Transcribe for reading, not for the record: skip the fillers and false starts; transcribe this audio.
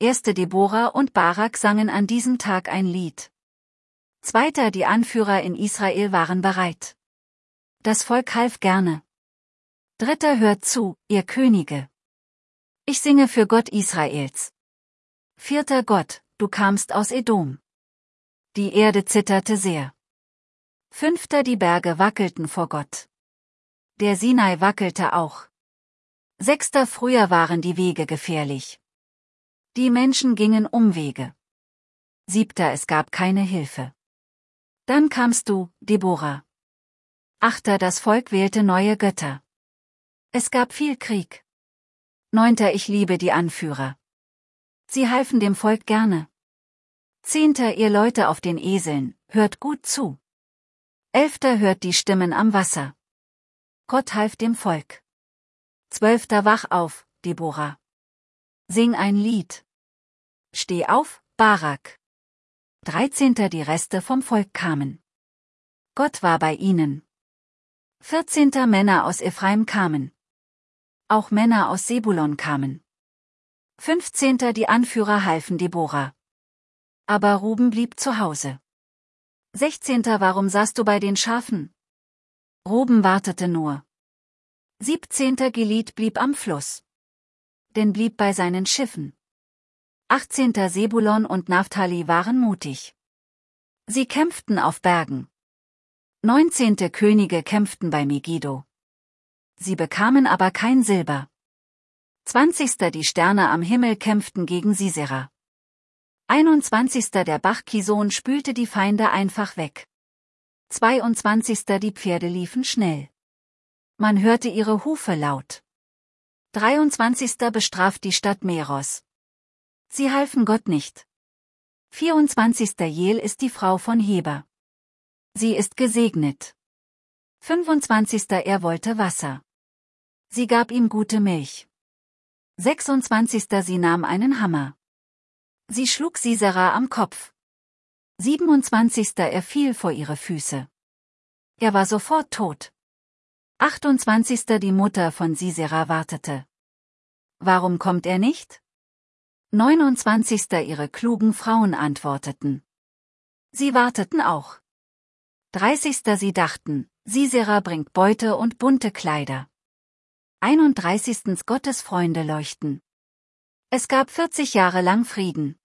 Erste Deborah und Barak sangen an diesem Tag ein Lied. Zweiter, die Anführer in Israel waren bereit. Das Volk half gerne. Dritter, hört zu, ihr Könige. Ich singe für Gott Israels. Vierter, Gott, du kamst aus Edom. Die Erde zitterte sehr. Fünfter, die Berge wackelten vor Gott. Der Sinai wackelte auch. Sechster, früher waren die Wege gefährlich. Die Menschen gingen Umwege. Siebter, es gab keine Hilfe. Dann kamst du, Deborah. Achter, das Volk wählte neue Götter. Es gab viel Krieg. Neunter, ich liebe die Anführer. Sie halfen dem Volk gerne. Zehnter, ihr Leute auf den Eseln, hört gut zu. Elfter, hört die Stimmen am Wasser. Gott half dem Volk. Zwölfter, wach auf, Deborah. Sing ein Lied. Steh auf, Barak. 13. die Reste vom Volk kamen. Gott war bei ihnen. 14. Männer aus Ephraim kamen. Auch Männer aus Sebulon kamen. 15. die Anführer halfen Deborah. Aber Ruben blieb zu Hause. 16. warum saßt du bei den Schafen? Ruben wartete nur. 17. Gilid blieb am Fluss. Denn blieb bei seinen Schiffen. 18. Sebulon und Naphtali waren mutig. Sie kämpften auf Bergen. 19. Könige kämpften bei Megiddo. Sie bekamen aber kein Silber. 20. die Sterne am Himmel kämpften gegen Sisera. 21. der Bach Kison spülte die Feinde einfach weg. 22. die Pferde liefen schnell. Man hörte ihre Hufe laut. 23. bestraft die Stadt Meros. Sie halfen Gott nicht. 24. Jel ist die Frau von Heber. Sie ist gesegnet. 25. er wollte Wasser. Sie gab ihm gute Milch. 26. sie nahm einen Hammer. Sie schlug Sisera am Kopf. 27. er fiel vor ihre Füße. Er war sofort tot. 28. die Mutter von Sisera wartete. Warum kommt er nicht? 29. ihre klugen Frauen antworteten. Sie warteten auch. 30. sie dachten, Sisera bringt Beute und bunte Kleider. 31. Gottes Freunde leuchten. Es gab 40 Jahre lang Frieden.